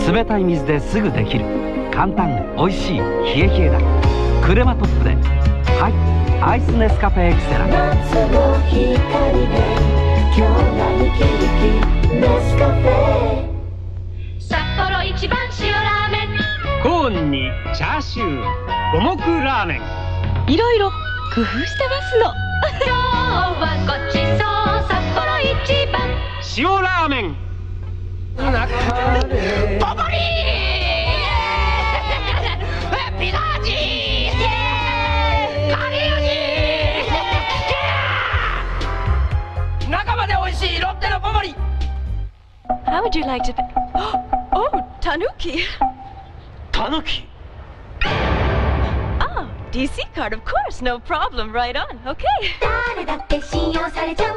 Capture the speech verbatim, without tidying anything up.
冷たい水ですぐできる簡単おいしい冷え冷えだ。クレマトップではいアイスネスカフェエクセラ。夏の光で今日がウキウキネスカフェ。 札幌一番塩ラーメン。 コーンにチャーシュー、五目ラーメン、 いろいろ工夫してますの。 今日はごちそう札幌一番塩ラーメン。 ポポリーピザ味カレー味中まで美味しいロッテのポポリ。 How would you like to? Oh, Tanuki. タヌキ。 Oh, D C card, of course, no problem. Right on. Okay. 誰だって信用されちゃう